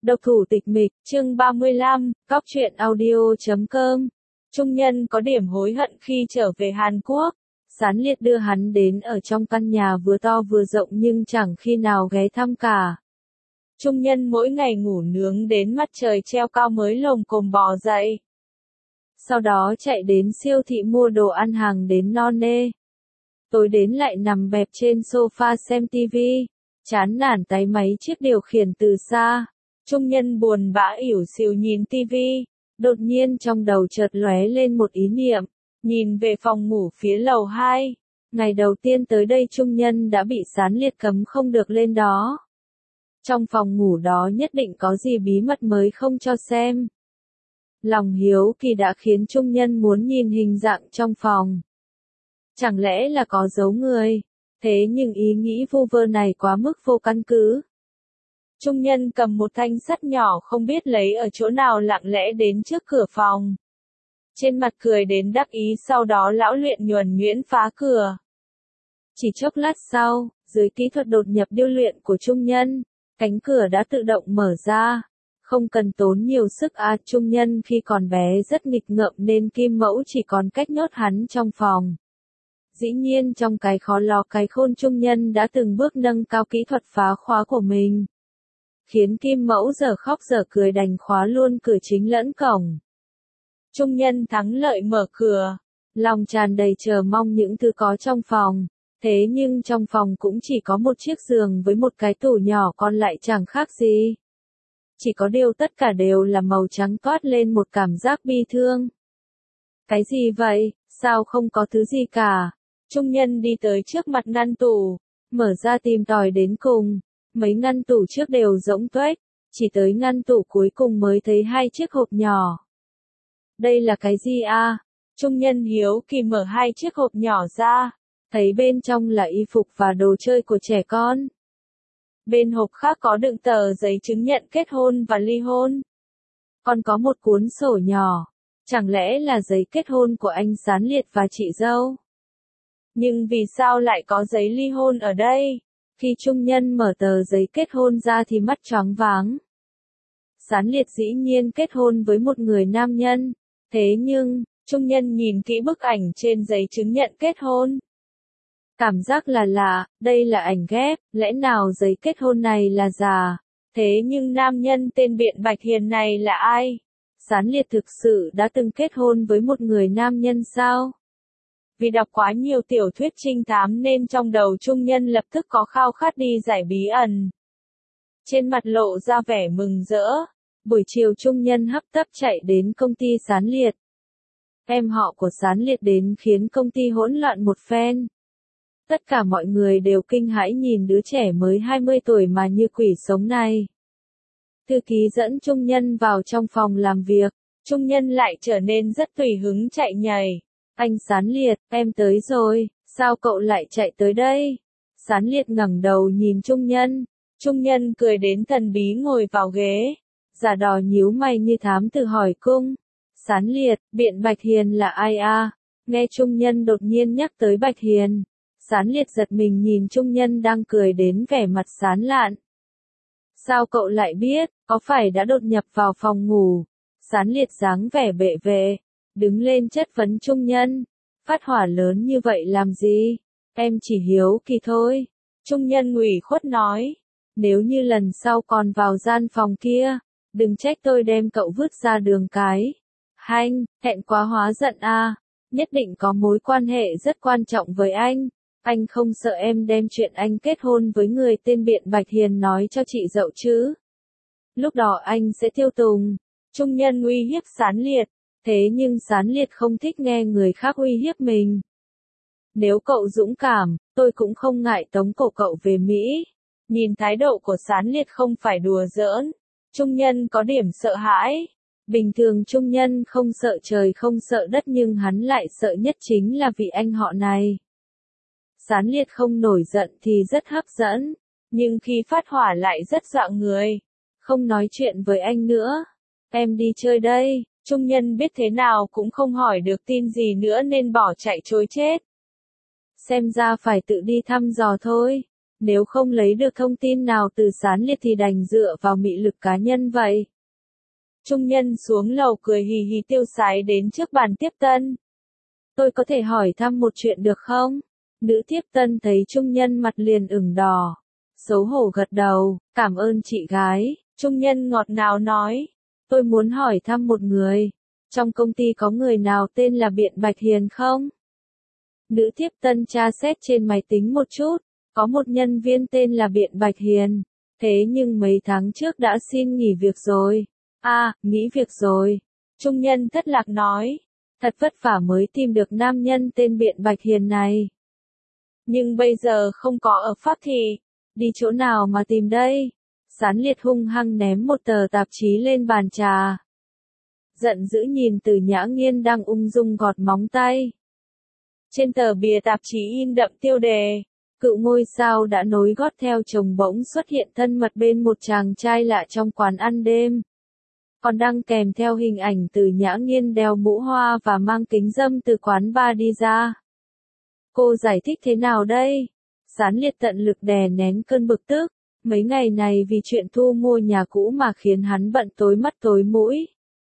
Độc thủ tịch mịch, chương 35, cóc truyện audio.com. Trung Nhân có điểm hối hận khi trở về Hàn Quốc. Sán Liệt đưa hắn đến ở trong căn nhà vừa to vừa rộng nhưng chẳng khi nào ghé thăm cả. Trung Nhân mỗi ngày ngủ nướng đến mặt trời treo cao mới lồm cồm bò dậy. Sau đó chạy đến siêu thị mua đồ ăn hàng đến no nê. Tối đến lại nằm bẹp trên sofa xem tivi, chán nản táy máy chiếc điều khiển từ xa. Trung Nhân buồn bã ỉu xìu nhìn tivi, đột nhiên trong đầu chợt lóe lên một ý niệm, nhìn về phòng ngủ phía lầu 2. Ngày đầu tiên tới đây Trung Nhân đã bị Sán Liệt cấm không được lên đó. Trong phòng ngủ đó nhất định có gì bí mật mới không cho xem. Lòng hiếu kỳ đã khiến Trung Nhân muốn nhìn hình dạng trong phòng. Chẳng lẽ là có giấu người? Thế nhưng ý nghĩ vu vơ này quá mức vô căn cứ. Trung Nhân cầm một thanh sắt nhỏ không biết lấy ở chỗ nào lặng lẽ đến trước cửa phòng. Trên mặt cười đến đắc ý, sau đó lão luyện nhuần nhuyễn phá cửa. Chỉ chốc lát sau, dưới kỹ thuật đột nhập điêu luyện của Trung Nhân, cánh cửa đã tự động mở ra. Không cần tốn nhiều sức Trung Nhân khi còn bé rất nghịch ngợm nên Kim Mẫu chỉ còn cách nhốt hắn trong phòng. Dĩ nhiên trong cái khó ló cái khôn Trung Nhân đã từng bước nâng cao kỹ thuật phá khóa của mình. Khiến Kim Mẫu giờ khóc giờ cười đành khóa luôn cửa chính lẫn cổng. Trung Nhân thắng lợi mở cửa, lòng tràn đầy chờ mong những thứ có trong phòng. Thế nhưng trong phòng cũng chỉ có một chiếc giường với một cái tủ nhỏ, còn lại chẳng khác gì. Chỉ có điều tất cả đều là màu trắng, toát lên một cảm giác bi thương. Cái gì vậy, sao không có thứ gì cả? Trung Nhân đi tới trước mặt ngăn tủ, mở ra tìm tòi đến cùng. Mấy ngăn tủ trước đều rỗng tuếch, chỉ tới ngăn tủ cuối cùng mới thấy hai chiếc hộp nhỏ. Đây là cái gì a? Trung Nhân hiếu kỳ mở hai chiếc hộp nhỏ ra, thấy bên trong là y phục và đồ chơi của trẻ con. Bên hộp khác có đựng tờ giấy chứng nhận kết hôn và ly hôn. Còn có một cuốn sổ nhỏ, chẳng lẽ là giấy kết hôn của anh Sán Liệt và chị dâu? Nhưng vì sao lại có giấy ly hôn ở đây? Khi Trung Nhân mở tờ giấy kết hôn ra thì mắt choáng váng. Sán Liệt dĩ nhiên kết hôn với một người nam nhân. Thế nhưng, Trung Nhân nhìn kỹ bức ảnh trên giấy chứng nhận kết hôn. Cảm giác là lạ, đây là ảnh ghép, lẽ nào giấy kết hôn này là giả? Thế nhưng nam nhân tên Biện Bạch Hiền này là ai? Sán Liệt thực sự đã từng kết hôn với một người nam nhân sao? Vì đọc quá nhiều tiểu thuyết trinh thám nên trong đầu Trung Nhân lập tức có khao khát đi giải bí ẩn. Trên mặt lộ ra vẻ mừng rỡ. Buổi chiều Trung Nhân hấp tấp chạy đến công ty Sán Liệt. Em họ của Sán Liệt đến khiến công ty hỗn loạn một phen. Tất cả mọi người đều kinh hãi nhìn đứa trẻ mới 20 tuổi mà như quỷ sống này. Thư ký dẫn Trung Nhân vào trong phòng làm việc. Trung Nhân lại trở nên rất tùy hứng chạy nhảy. Anh Sán Liệt, em tới rồi, sao cậu lại chạy tới đây? Sán Liệt ngẩng đầu nhìn Trung Nhân. Trung Nhân cười đến thần bí ngồi vào ghế. Giả đò nhíu mày như thám tử hỏi cung. Sán Liệt, Biện Bạch Hiền là ai a? Nghe Trung Nhân đột nhiên nhắc tới Bạch Hiền. Sán Liệt giật mình nhìn Trung Nhân đang cười đến vẻ mặt sán lạn. Sao cậu lại biết, có phải đã đột nhập vào phòng ngủ? Sán Liệt dáng vẻ bệ vệ, đứng lên chất vấn Trung Nhân. Phát hỏa lớn như vậy làm gì? Em chỉ hiếu kỳ thôi. Trung Nhân ủy khuất nói. Nếu như lần sau còn vào gian phòng kia, đừng trách tôi đem cậu vứt ra đường cái. Hanh, hẹn quá hóa giận a. Nhất định có mối quan hệ rất quan trọng với anh. Anh không sợ em đem chuyện anh kết hôn với người tên Biện Bạch Hiền nói cho chị dậu chứ? Lúc đó anh sẽ tiêu tùng. Trung Nhân uy hiếp Sán Liệt. Thế nhưng Sán Liệt không thích nghe người khác uy hiếp mình. Nếu cậu dũng cảm, tôi cũng không ngại tống cổ cậu về Mỹ. Nhìn thái độ của Sán Liệt không phải đùa giỡn. Trung Nhân có điểm sợ hãi. Bình thường Trung Nhân không sợ trời không sợ đất nhưng hắn lại sợ nhất chính là vị anh họ này. Sán Liệt không nổi giận thì rất hấp dẫn, nhưng khi phát hỏa lại rất dọa người. Không nói chuyện với anh nữa. Em đi chơi đây. Trung Nhân biết thế nào cũng không hỏi được tin gì nữa nên bỏ chạy trối chết. Xem ra phải tự đi thăm dò thôi. Nếu không lấy được thông tin nào từ Sán Liệt thì đành dựa vào mị lực cá nhân vậy. Trung nhân xuống lầu cười hì hì tiêu sái đến trước bàn tiếp tân. Tôi có thể hỏi thăm một chuyện được không? Nữ tiếp tân thấy trung nhân mặt liền ửng đỏ. Xấu hổ gật đầu, cảm ơn chị gái. Trung nhân ngọt ngào nói. Tôi muốn hỏi thăm một người. Trong công ty có người nào tên là Biện Bạch Hiền không? Nữ tiếp tân tra xét trên máy tính một chút. Có một nhân viên tên là Biện Bạch Hiền. Thế nhưng mấy tháng trước đã xin nghỉ việc rồi. Nghỉ việc rồi. Trung nhân thất lạc nói. Thật vất vả mới tìm được nam nhân tên Biện Bạch Hiền này. Nhưng bây giờ không có ở Pháp thì, đi chỗ nào mà tìm đây? Sán Liệt hung hăng ném một tờ tạp chí lên bàn trà. Giận dữ nhìn Từ Nhã Nghiên đang ung dung gọt móng tay. Trên tờ bìa tạp chí in đậm tiêu đề. Cựu ngôi sao đã nối gót theo chồng bỗng xuất hiện thân mật bên một chàng trai lạ trong quán ăn đêm. Còn đăng kèm theo hình ảnh Từ Nhã Nghiên đeo mũ hoa và mang kính râm từ quán bar đi ra. Cô giải thích thế nào đây? Sán Liệt tận lực đè nén cơn bực tức. Mấy ngày này vì chuyện thu mua nhà cũ mà khiến hắn bận tối mắt tối mũi.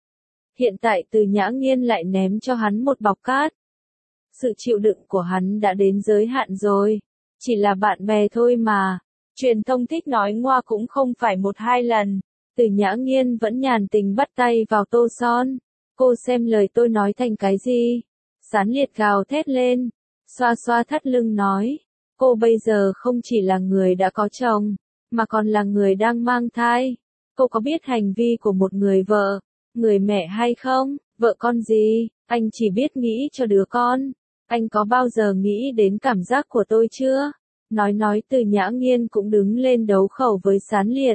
Hiện tại Từ Nhã Nghiên lại ném cho hắn một bọc cát. Sự chịu đựng của hắn đã đến giới hạn rồi. Chỉ là bạn bè thôi mà. Truyền thông thích nói ngoa cũng không phải một hai lần. Từ Nhã Nghiên vẫn nhàn tình bắt tay vào tô son. Cô xem lời tôi nói thành cái gì? Sán Liệt gào thét lên. Xoa xoa thắt lưng nói. Cô bây giờ không chỉ là người đã có chồng, mà còn là người đang mang thai. Cô có biết hành vi của một người vợ, người mẹ hay không? Vợ con gì? Anh chỉ biết nghĩ cho đứa con. Anh có bao giờ nghĩ đến cảm giác của tôi chưa? Nói Từ Nhã Nghiên cũng đứng lên đấu khẩu với Sán Liệt.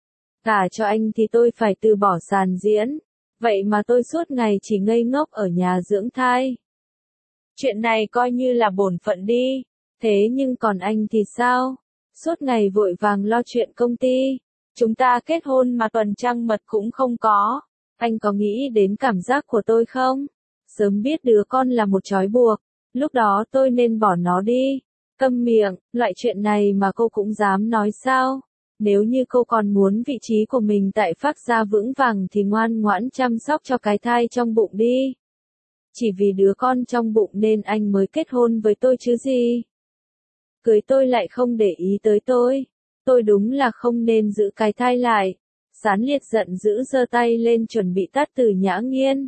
Cả cho anh thì tôi phải từ bỏ sàn diễn. Vậy mà tôi suốt ngày chỉ ngây ngốc ở nhà dưỡng thai. Chuyện này coi như là bổn phận đi. Thế nhưng còn anh thì sao? Suốt ngày vội vàng lo chuyện công ty. Chúng ta kết hôn mà tuần trăng mật cũng không có. Anh có nghĩ đến cảm giác của tôi không? Sớm biết đứa con là một trói buộc. Lúc đó tôi nên bỏ nó đi. Câm miệng, loại chuyện này mà cô cũng dám nói sao? Nếu như cô còn muốn vị trí của mình tại Phác Gia vững vàng thì ngoan ngoãn chăm sóc cho cái thai trong bụng đi. Chỉ vì đứa con trong bụng nên anh mới kết hôn với tôi chứ gì. Cưới tôi lại không để ý tới tôi. Tôi đúng là không nên giữ cái thai lại. Sán Liệt giận dữ giơ tay lên chuẩn bị tát Từ Nhã Nghiên.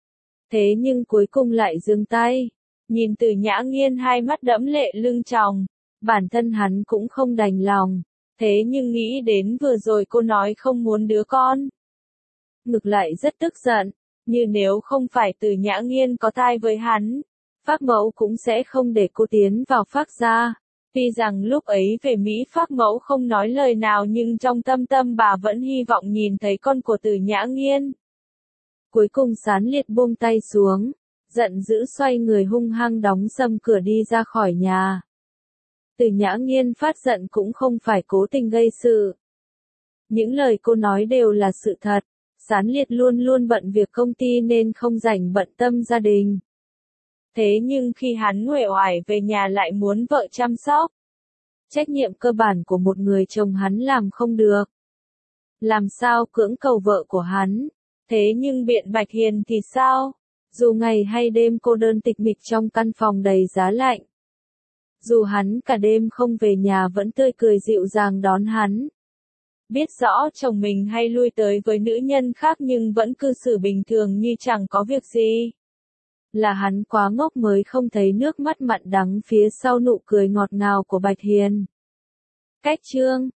Thế nhưng cuối cùng lại giương tay. Nhìn Từ Nhã Nghiên hai mắt đẫm lệ lưng tròng. Bản thân hắn cũng không đành lòng. Thế nhưng nghĩ đến vừa rồi cô nói không muốn đứa con. Ngược lại rất tức giận. Như nếu không phải Từ Nhã Nghiên có thai với hắn, Phác Mẫu cũng sẽ không để cô tiến vào Phác Gia. Tuy rằng lúc ấy về Mỹ Phác Mẫu không nói lời nào nhưng trong tâm tâm bà vẫn hy vọng nhìn thấy con của Từ Nhã Nghiên. Cuối cùng Sán Liệt buông tay xuống, giận dữ xoay người hung hăng đóng sầm cửa đi ra khỏi nhà. Từ Nhã Nghiên phát giận cũng không phải cố tình gây sự. Những lời cô nói đều là sự thật. Sán Liệt luôn luôn bận việc công ty nên không rảnh bận tâm gia đình. Thế nhưng khi hắn uể oải về nhà lại muốn vợ chăm sóc. Trách nhiệm cơ bản của một người chồng hắn làm không được. Làm sao cưỡng cầu vợ của hắn? Thế nhưng Biện Bạch Hiền thì sao? Dù ngày hay đêm cô đơn tịch mịch trong căn phòng đầy giá lạnh. Dù hắn cả đêm không về nhà vẫn tươi cười dịu dàng đón hắn. Biết rõ chồng mình hay lui tới với nữ nhân khác nhưng vẫn cư xử bình thường như chẳng có việc gì. Là hắn quá ngốc mới không thấy nước mắt mặn đắng phía sau nụ cười ngọt ngào của Bạch Hiền. Cách chương